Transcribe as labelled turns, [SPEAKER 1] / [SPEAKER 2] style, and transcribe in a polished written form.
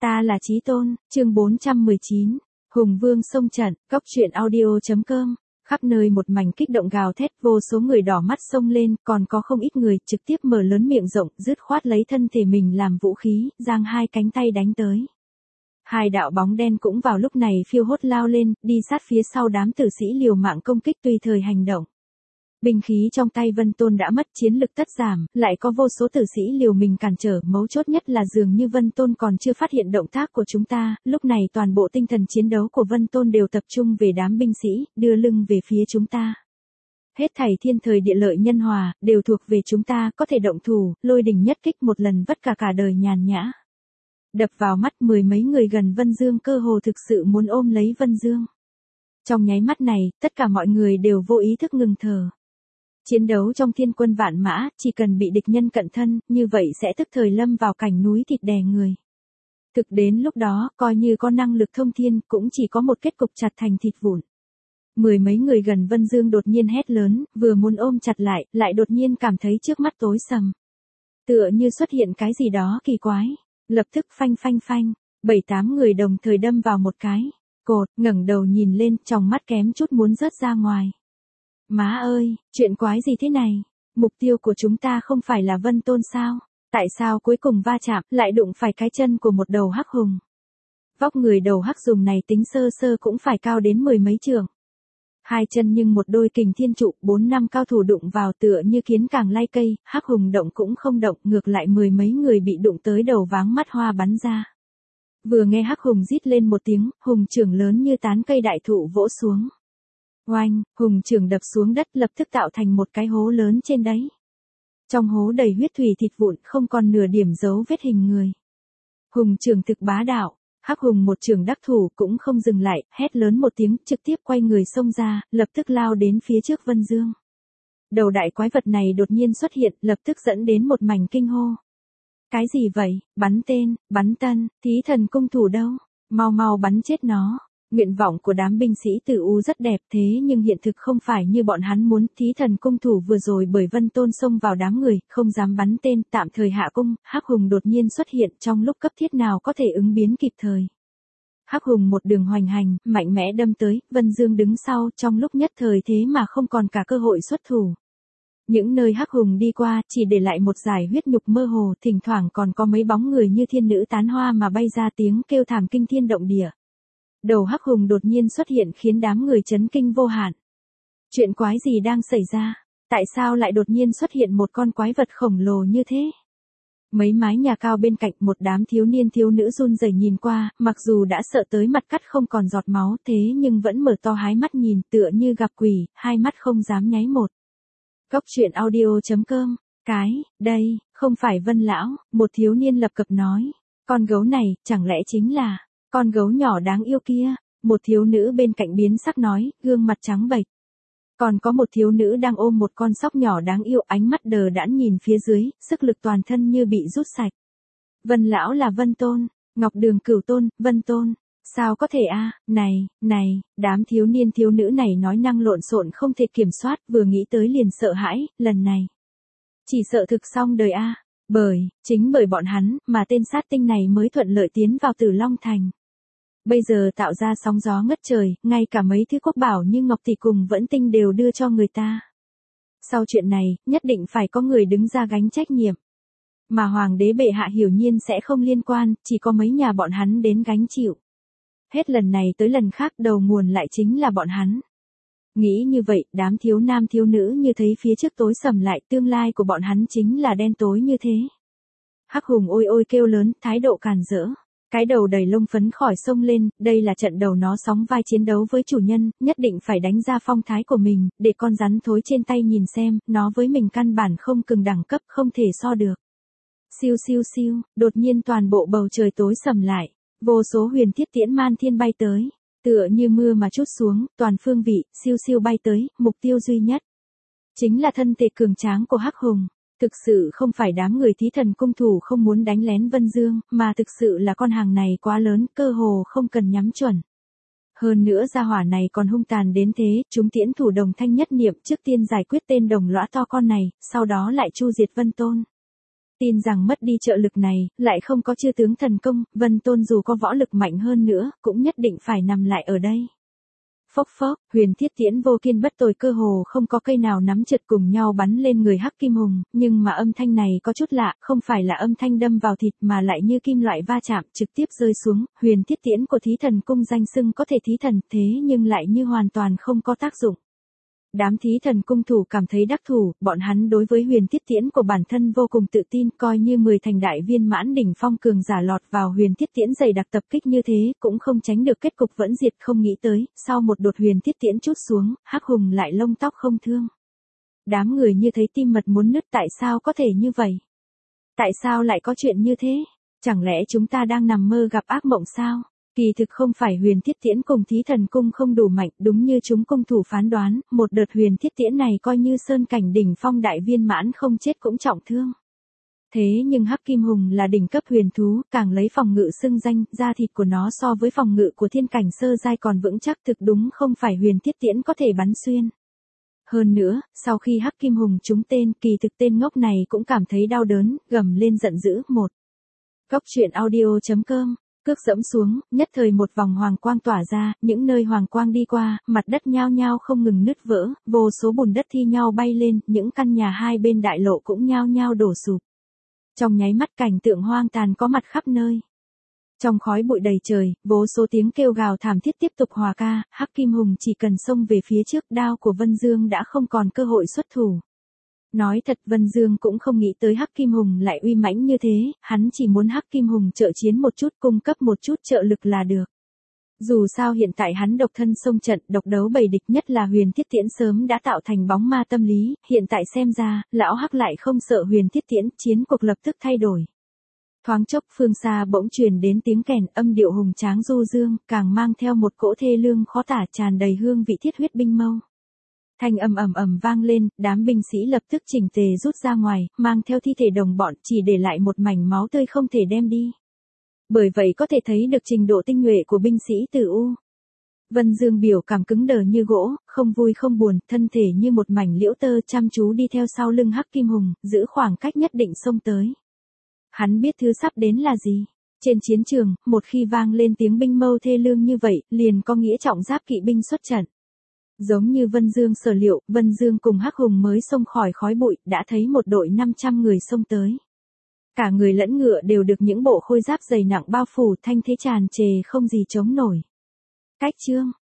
[SPEAKER 1] Ta là Chí Tôn, chương 419. Hùng Vương xông trận, Cóc truyện audio.com. Khắp nơi một mảnh kích động gào thét, vô số người đỏ mắt xông lên, còn có không ít người trực tiếp mở lớn miệng rộng, dứt khoát lấy thân thể mình làm vũ khí, giang hai cánh tay đánh tới. Hai đạo bóng đen cũng vào lúc này phiêu hốt lao lên, đi sát phía sau đám tử sĩ liều mạng công kích tùy thời hành động. Binh khí trong tay Vân Tôn đã mất, chiến lực tất giảm, lại có vô số tử sĩ liều mình cản trở, mấu chốt nhất là dường như Vân Tôn còn chưa phát hiện động tác của chúng ta, lúc này toàn bộ tinh thần chiến đấu của Vân Tôn đều tập trung về đám binh sĩ, đưa lưng về phía chúng ta. Hết thảy thiên thời địa lợi nhân hòa, đều thuộc về chúng ta, có thể động thủ, lôi đình nhất kích một lần vất cả đời nhàn nhã. Đập vào mắt mười mấy người gần Vân Dương cơ hồ thực sự muốn ôm lấy Vân Dương. Trong nháy mắt này, tất cả mọi người đều vô ý thức ngừng thở. Chiến đấu trong thiên quân vạn mã, chỉ cần bị địch nhân cận thân, như vậy sẽ tức thời lâm vào cảnh núi thịt đè người. Thực đến lúc đó, coi như có năng lực thông thiên, cũng chỉ có một kết cục chặt thành thịt vụn. Mười mấy người gần Vân Dương đột nhiên hét lớn, vừa muốn ôm chặt lại đột nhiên cảm thấy trước mắt tối sầm. Tựa như xuất hiện cái gì đó kỳ quái, lập tức phanh, 7-8 người đồng thời đâm vào một cái cột, ngẩng đầu nhìn lên, tròng mắt kém chút muốn rớt ra ngoài. Má ơi, chuyện quái gì thế này? Mục tiêu của chúng ta không phải là Vân Tôn sao? Tại sao cuối cùng va chạm, lại đụng phải cái chân của một đầu hắc hùng? Vóc người đầu hắc hùng này tính sơ sơ cũng phải cao đến mười mấy trượng. Hai chân nhưng một đôi kình thiên trụ, 4-5 cao thủ đụng vào tựa như kiến càng lay cây, hắc hùng động cũng không động, ngược lại mười mấy người bị đụng tới đầu váng mắt hoa bắn ra. Vừa nghe hắc hùng rít lên một tiếng, hùng trưởng lớn như tán cây đại thụ vỗ xuống. Oanh, hùng trưởng đập xuống đất lập tức tạo thành một cái hố lớn trên đấy. Trong hố đầy huyết thủy thịt vụn, không còn nửa điểm dấu vết hình người. Hùng trưởng thực bá đạo, hắc hùng một trưởng đắc thủ cũng không dừng lại, hét lớn một tiếng, trực tiếp quay người xông ra, lập tức lao đến phía trước Vân Dương. Đầu đại quái vật này đột nhiên xuất hiện, lập tức dẫn đến một mảnh kinh hô. Cái gì vậy, bắn tên, bắn tân, thí thần cung thủ đâu, mau bắn chết nó. Nguyện vọng của đám binh sĩ Tử U rất đẹp, thế nhưng hiện thực không phải như bọn hắn muốn. Thí thần cung thủ vừa rồi bởi Vân Tôn xông vào đám người, không dám bắn tên, tạm thời hạ cung, hắc hùng đột nhiên xuất hiện trong lúc cấp thiết nào có thể ứng biến kịp thời. Hắc hùng một đường hoành hành, mạnh mẽ đâm tới, Vân Dương đứng sau, trong lúc nhất thời thế mà không còn cả cơ hội xuất thủ. Những nơi hắc hùng đi qua, chỉ để lại một dải huyết nhục mơ hồ, thỉnh thoảng còn có mấy bóng người như thiên nữ tán hoa mà bay ra, tiếng kêu thảm kinh thiên động địa. Đầu hắc hùng đột nhiên xuất hiện khiến đám người chấn kinh vô hạn. Chuyện quái gì đang xảy ra? Tại sao lại đột nhiên xuất hiện một con quái vật khổng lồ như thế? Mấy mái nhà cao bên cạnh, một đám thiếu niên thiếu nữ run rẩy nhìn qua, mặc dù đã sợ tới mặt cắt không còn giọt máu, thế nhưng vẫn mở to hái mắt nhìn, tựa như gặp quỷ, hai mắt không dám nháy một. Cóc truyện audio.com. Đây, không phải Vân lão, một thiếu niên lập cập nói. Con gấu này, chẳng lẽ chính là con gấu nhỏ đáng yêu kia? Một thiếu nữ bên cạnh biến sắc nói, gương mặt trắng bệch. Còn có một thiếu nữ đang ôm một con sóc nhỏ đáng yêu, ánh mắt đờ đẫn nhìn phía dưới, sức lực toàn thân như bị rút sạch. Vân lão là Vân Tôn, Ngọc Đường Cửu Tôn, Vân Tôn. Sao có thể a? Này, đám thiếu niên thiếu nữ này nói năng lộn xộn không thể kiểm soát, vừa nghĩ tới liền sợ hãi, lần này chỉ sợ thực xong đời a. Chính bởi bọn hắn, mà tên sát tinh này mới thuận lợi tiến vào Tử Long Thành. Bây giờ tạo ra sóng gió ngất trời, ngay cả mấy thứ quốc bảo như ngọc tỷ cùng vẫn tinh đều đưa cho người ta. Sau chuyện này, nhất định phải có người đứng ra gánh trách nhiệm. Mà hoàng đế bệ hạ hiển nhiên sẽ không liên quan, chỉ có mấy nhà bọn hắn đến gánh chịu. Hết lần này tới lần khác đầu nguồn lại chính là bọn hắn. Nghĩ như vậy, đám thiếu nam thiếu nữ như thấy phía trước tối sầm lại, tương lai của bọn hắn chính là đen tối như thế. Hắc hùng ôi kêu lớn, thái độ càn rỡ. Cái đầu đầy lông phấn khỏi sông lên, đây là trận đầu nó sóng vai chiến đấu với chủ nhân, nhất định phải đánh ra phong thái của mình, để con rắn thối trên tay nhìn xem, nó với mình căn bản không cùng đẳng cấp, không thể so được. Siêu, đột nhiên toàn bộ bầu trời tối sầm lại, vô số huyền thiết tiễn man thiên bay tới, tựa như mưa mà trút xuống, toàn phương vị, siêu bay tới, mục tiêu duy nhất chính là thân thể cường tráng của hắc hùng. Thực sự không phải đám người thí thần cung thủ không muốn đánh lén Vân Dương, mà thực sự là con hàng này quá lớn, cơ hồ không cần nhắm chuẩn. Hơn nữa gia hỏa này còn hung tàn đến thế, chúng tiễn thủ đồng thanh nhất niệm, trước tiên giải quyết tên đồng lõa to con này, sau đó lại chu diệt Vân Tôn. Tin rằng mất đi trợ lực này, lại không có chư tướng thần công, Vân Tôn dù có võ lực mạnh hơn nữa, cũng nhất định phải nằm lại ở đây. Phốc phốc, Huyền Thiết Tiễn vô kiên bất tồi cơ hồ không có cây nào nắm chật cùng nhau bắn lên người Hắc Kim Hùng, nhưng mà âm thanh này có chút lạ, không phải là âm thanh đâm vào thịt mà lại như kim loại va chạm trực tiếp rơi xuống. Huyền Thiết Tiễn của Thí Thần Cung danh xưng có thể thí thần, thế nhưng lại như hoàn toàn không có tác dụng. Đám Thí Thần Cung thủ cảm thấy đắc thủ, bọn hắn đối với Huyền Thiết Tiễn của bản thân vô cùng tự tin, coi như 10 thành đại viên mãn đỉnh phong cường giả lọt vào Huyền Thiết Tiễn dày đặc tập kích như thế, cũng không tránh được kết cục vẫn diệt. Không nghĩ tới, sau một đột Huyền Thiết Tiễn trút xuống, Hắc Hùng lại lông tóc không thương. Đám người như thấy tim mật muốn nứt, tại sao có thể như vậy? Tại sao lại có chuyện như thế? Chẳng lẽ chúng ta đang nằm mơ gặp ác mộng sao? Kỳ thực không phải Huyền Thiết Tiễn cùng Thí Thần Cung không đủ mạnh, đúng như chúng cung thủ phán đoán, một đợt Huyền Thiết Tiễn này coi như sơn cảnh đỉnh phong đại viên mãn không chết cũng trọng thương. Thế nhưng Hắc Kim Hùng là đỉnh cấp huyền thú, càng lấy phòng ngự xưng danh, da thịt của nó so với phòng ngự của thiên cảnh sơ giai còn vững chắc, thực đúng không phải Huyền Thiết Tiễn có thể bắn xuyên. Hơn nữa, sau khi Hắc Kim Hùng trúng tên, kỳ thực tên ngốc này cũng cảm thấy đau đớn, gầm lên giận dữ. Góc truyện audio.com Cước dẫm xuống, nhất thời một vòng hoàng quang tỏa ra, những nơi hoàng quang đi qua, mặt đất nhao nhao không ngừng nứt vỡ, vô số bùn đất thi nhau bay lên, những căn nhà hai bên đại lộ cũng nhao nhao đổ sụp. Trong nháy mắt cảnh tượng hoang tàn có mặt khắp nơi. Trong khói bụi đầy trời, vô số tiếng kêu gào thảm thiết tiếp tục hòa ca, Hắc Kim Hùng chỉ cần xông về phía trước, đao của Vân Dương đã không còn cơ hội xuất thủ. Nói thật, Vân Dương cũng không nghĩ tới Hắc Kim Hùng lại uy mãnh như thế, hắn chỉ muốn Hắc Kim Hùng trợ chiến một chút, cung cấp một chút trợ lực là được. Dù sao hiện tại hắn độc thân xông trận, độc đấu bầy địch, nhất là Huyền Thiết Tiễn sớm đã tạo thành bóng ma tâm lý, hiện tại xem ra, lão Hắc lại không sợ Huyền Thiết Tiễn, chiến cuộc lập tức thay đổi. Thoáng chốc phương xa bỗng truyền đến tiếng kèn, âm điệu hùng tráng du dương, càng mang theo một cỗ thê lương khó tả, tràn đầy hương vị thiết huyết binh mâu. Thanh âm ầm ầm vang lên, đám binh sĩ lập tức chỉnh tề rút ra ngoài, mang theo thi thể đồng bọn, chỉ để lại một mảnh máu tươi không thể đem đi. Bởi vậy có thể thấy được trình độ tinh nhuệ của binh sĩ Tử U. Vân Dương biểu cảm cứng đờ như gỗ, không vui không buồn, thân thể như một mảnh liễu tơ, chăm chú đi theo sau lưng Hắc Kim Hùng, giữ khoảng cách nhất định xông tới. Hắn biết thứ sắp đến là gì. Trên chiến trường, một khi vang lên tiếng binh mâu thê lương như vậy, liền có nghĩa trọng giáp kỵ binh xuất trận. Giống như Vân Dương sở liệu, Vân Dương cùng Hắc Hùng mới xông khỏi khói bụi, đã thấy một đội 500 người xông tới. Cả người lẫn ngựa đều được những bộ khôi giáp dày nặng bao phủ, thanh thế tràn trề không gì chống nổi. Cách chương